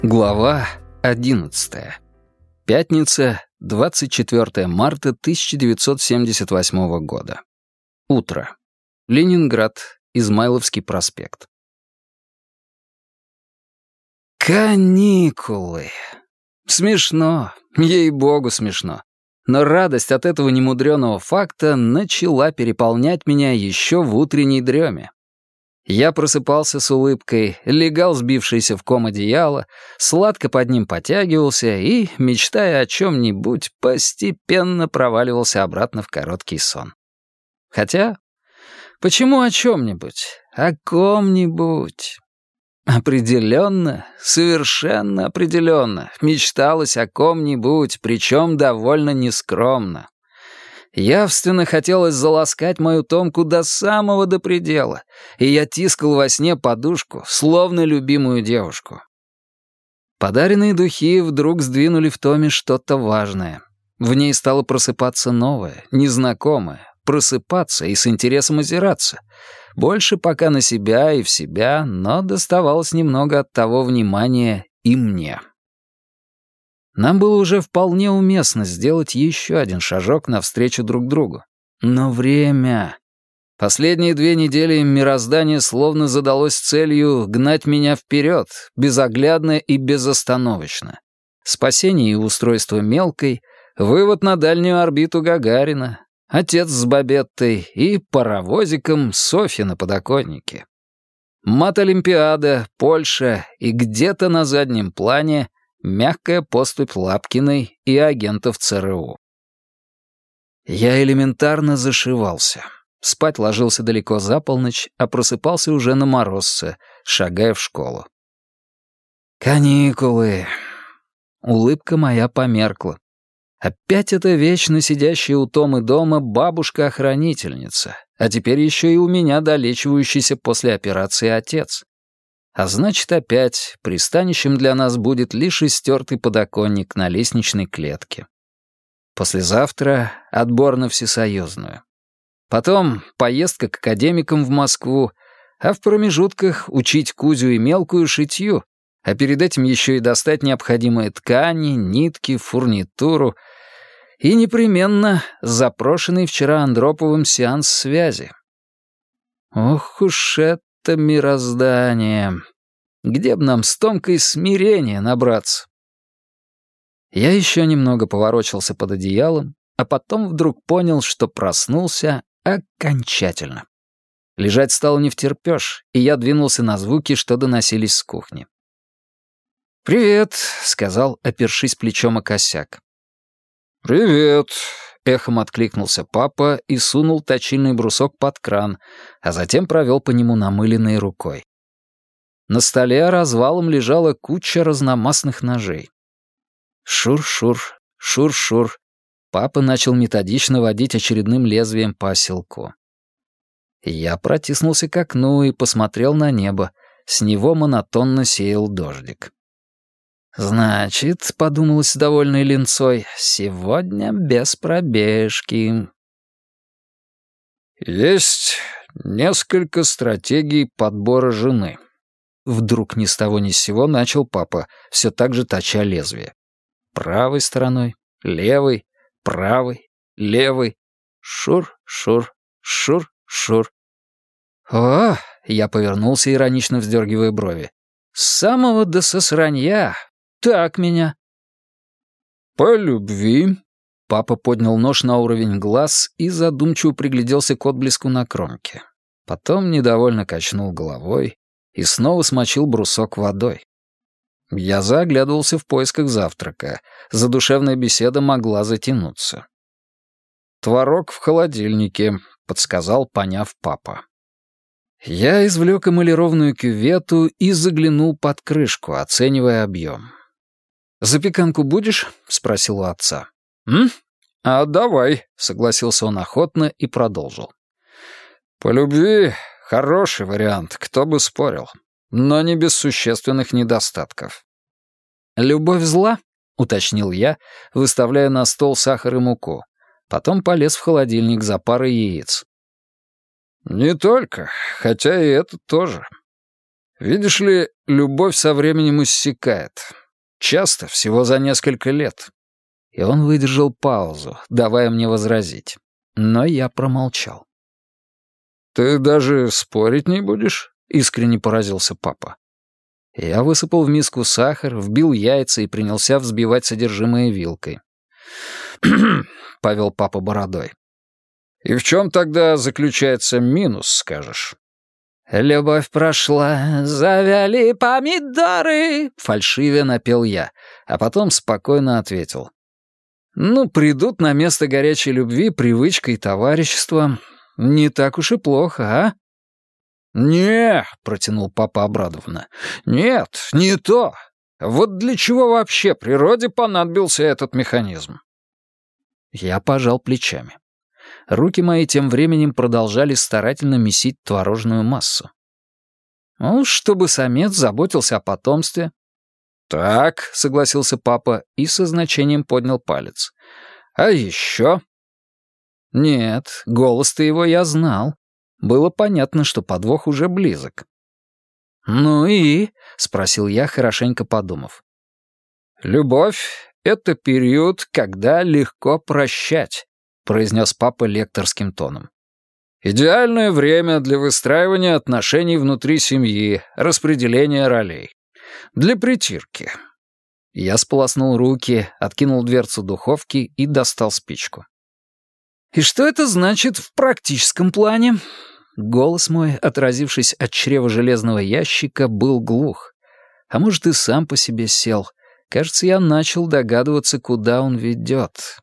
Глава 11. Пятница, 24 марта 1978 года. Утро. Ленинград, Измайловский проспект. Каникулы. Смешно, ей-богу смешно. Но радость от этого немудреного факта начала переполнять меня еще в утренней дреме. Я просыпался с улыбкой, легал сбившееся в ком одеяло, сладко под ним потягивался и, мечтая о чем-нибудь, постепенно проваливался обратно в короткий сон. Хотя, почему о чем-нибудь? О ком-нибудь. Определенно, совершенно определенно, мечталось о ком-нибудь, причем довольно нескромно. Явственно хотелось заласкать мою Томку до предела, и я тискал во сне подушку, словно любимую девушку. Подаренные духи вдруг сдвинули в Томе что-то важное. В ней стало просыпаться новое, незнакомое, просыпаться и с интересом озираться. Больше пока на себя и в себя, но доставалось немного от того внимания и мне. Нам было уже вполне уместно сделать еще один шажок навстречу друг другу. Но время... Последние 2 недели мироздание словно задалось целью гнать меня вперед, безоглядно и безостановочно. Спасение и устройство мелкой, вывод на дальнюю орбиту Гагарина, отец с Бабеттой и паровозиком Софья на подоконнике. Мат-олимпиада, Польша и где-то на заднем плане мягкая поступь Лапкиной и агентов ЦРУ. Я элементарно зашивался. Спать ложился далеко за полночь, а просыпался уже на морозце, шагая в школу. Каникулы. Улыбка моя померкла. Опять эта вечно сидящая у Томы дома бабушка-охранительница, а теперь еще и у меня долечивающийся после операции отец. А значит, опять пристанищем для нас будет лишь истертый подоконник на лестничной клетке. Послезавтра отбор на всесоюзную. Потом поездка к академикам в Москву, а в промежутках учить Кузю и Мелкую шитью, а перед этим еще и достать необходимые ткани, нитки, фурнитуру и непременно запрошенный вчера Андроповым сеанс связи. Ох уж это мироздание! Где б нам с Томкой смирения набраться? Я еще немного поворочился под одеялом, а потом вдруг понял, что проснулся окончательно. Лежать стало невтерпёж, и я двинулся на звуки, что доносились с кухни. «Привет», — сказал, опершись плечом о косяк. «Привет», — эхом откликнулся папа и сунул точильный брусок под кран, а затем провел по нему намыленной рукой. На столе развалом лежала куча разномастных ножей. Шур-шур, шур-шур. Папа начал методично водить очередным лезвием по оселку. Я протиснулся к окну и посмотрел на небо. С него монотонно сеял дождик. «Значит, — подумалось с довольной линцой, — сегодня без пробежки». «Есть несколько стратегий подбора жены». Вдруг ни с того ни с сего начал папа, все так же точа лезвие. Правой стороной, левой, правой, левой. Шур, шур, шур, шур. «О!» — я повернулся, иронично вздергивая брови. «С самого до сосранья! Так меня!» «По любви!» — папа поднял нож на уровень глаз и задумчиво пригляделся к отблеску на кромке. Потом недовольно качнул головой и снова смочил брусок водой. Я заглядывался в поисках завтрака. Задушевная беседа могла затянуться. «Творог в холодильнике», — подсказал, поняв папа. Я извлек эмалированную кювету и заглянул под крышку, оценивая объем. «Запеканку будешь?» — спросил у отца. «А давай», — согласился он охотно и продолжил. «По любви хороший вариант, кто бы спорил, но не без существенных недостатков». «Любовь зла?» — уточнил я, выставляя на стол сахар и муку. Потом полез в холодильник за парой яиц. «Не только, хотя и это тоже. Видишь ли, любовь со временем иссякает. Часто, всего за несколько лет. И он выдержал паузу, давая мне возразить. Но я промолчал. «Ты даже спорить не будешь?» — искренне поразился папа. Я высыпал в миску сахар, вбил яйца и принялся взбивать содержимое вилкой. Повел папа бородой. «И в чем тогда заключается минус, скажешь?» «Любовь прошла, завяли помидоры», — фальшиве напел я, а потом спокойно ответил. «Ну, придут на место горячей любви привычка и товарищество. Не так уж и плохо, а?» «Не», — протянул папа обрадованно, — «нет, не то. Вот для чего вообще природе понадобился этот механизм?» Я пожал плечами. Руки мои тем временем продолжали старательно месить творожную массу. «Ну, чтобы самец заботился о потомстве». «Так», — согласился папа и со значением поднял палец. «А еще?» Нет, голос-то его я знал. Было понятно, что подвох уже близок. «Ну и?» — спросил я, хорошенько подумав. «Любовь — это период, когда легко прощать», — произнес папа лекторским тоном. «Идеальное время для выстраивания отношений внутри семьи, распределения ролей. Для притирки». Я сполоснул руки, откинул дверцу духовки и достал спичку. «И что это значит в практическом плане?» Голос мой, отразившись от чрева железного ящика, был глух. А может, и сам по себе сел. Кажется, я начал догадываться, куда он ведет.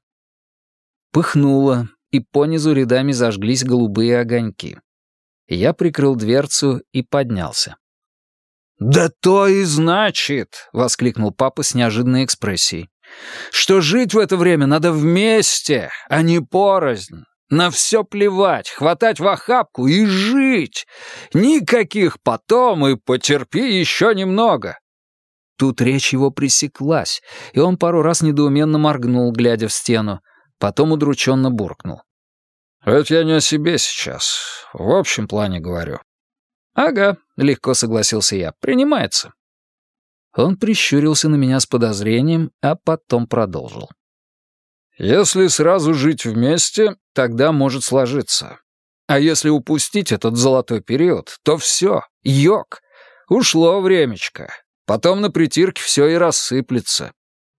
Пыхнуло, и понизу рядами зажглись голубые огоньки. Я прикрыл дверцу и поднялся. «Да то и значит!» — воскликнул папа с неожиданной экспрессией. «Что жить в это время надо вместе, а не порознь. На все плевать, хватать в охапку и жить. Никаких потом и потерпи еще немного». Тут речь его пресеклась, и он пару раз недоуменно моргнул, глядя в стену. Потом удрученно буркнул. «Это я не о себе сейчас. В общем плане говорю». «Ага», — легко согласился я, — «принимается». Он прищурился на меня с подозрением, а потом продолжил. «Если сразу жить вместе, тогда может сложиться. А если упустить этот золотой период, то все, йог, ушло времечко. Потом на притирке все и рассыплется».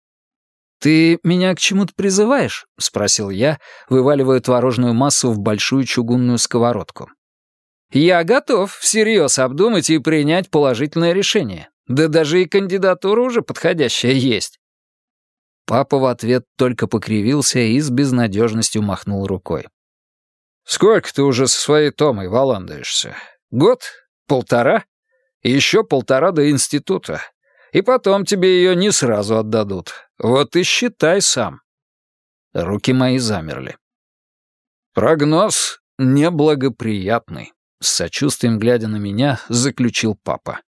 «Ты меня к чему-то призываешь?» — спросил я, вываливая творожную массу в большую чугунную сковородку. «Я готов всерьез обдумать и принять положительное решение. Да даже и кандидатура уже подходящая есть». Папа в ответ только покривился и с безнадежностью махнул рукой. «Сколько ты уже со своей Томой валандаешься? Год? Полтора? Еще полтора до института. И потом тебе ее не сразу отдадут. Вот и считай сам». Руки мои замерли. «Прогноз неблагоприятный», — с сочувствием глядя на меня, заключил папа.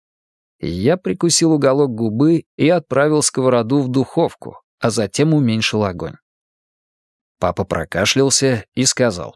Я прикусил уголок губы и отправил сковороду в духовку, а затем уменьшил огонь. Папа прокашлялся и сказал.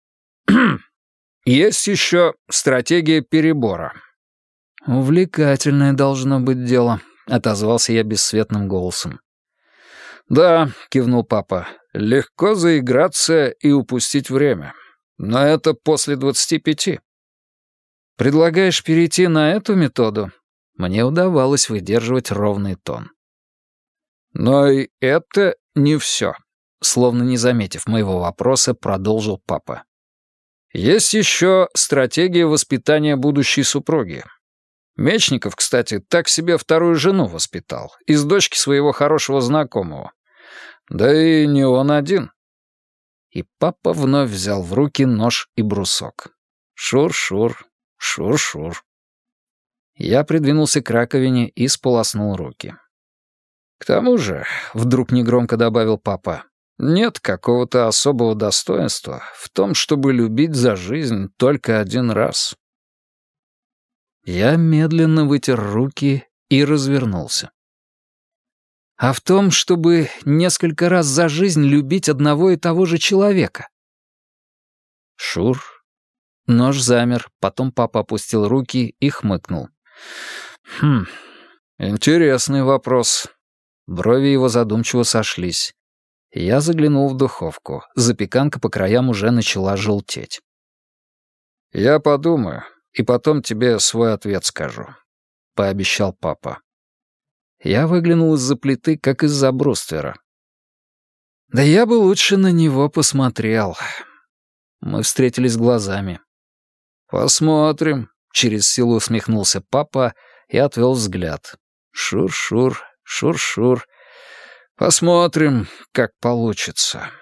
«Есть еще стратегия перебора». «Увлекательное должно быть дело», — отозвался я бесцветным голосом. «Да», — кивнул папа, — «легко заиграться и упустить время. Но это после 25. «Предлагаешь перейти на эту методу?» Мне удавалось выдерживать ровный тон. «Но и это не все», — словно не заметив моего вопроса, продолжил папа. «Есть еще стратегия воспитания будущей супруги. Мечников, кстати, так себе вторую жену воспитал, из дочки своего хорошего знакомого. Да и не он один». И папа вновь взял в руки нож и брусок. Шур-шур, шур-шур. Я придвинулся к раковине и сполоснул руки. «К тому же», — вдруг негромко добавил папа, «нет какого-то особого достоинства в том, чтобы любить за жизнь только один раз». Я медленно вытер руки и развернулся. «А в том, чтобы несколько раз за жизнь любить одного и того же человека?» Шур. Нож замер, потом папа опустил руки и хмыкнул. Хм, интересный вопрос. Брови его задумчиво сошлись. Я заглянул в духовку. Запеканка по краям уже начала желтеть. «Я подумаю, и потом тебе свой ответ скажу», — пообещал папа. Я выглянул из-за плиты, как из-за бруствера. Да я бы лучше на него посмотрел. Мы встретились глазами. «Посмотрим», — через силу усмехнулся папа и отвел взгляд. «Шур-шур, шур-шур. Посмотрим, как получится».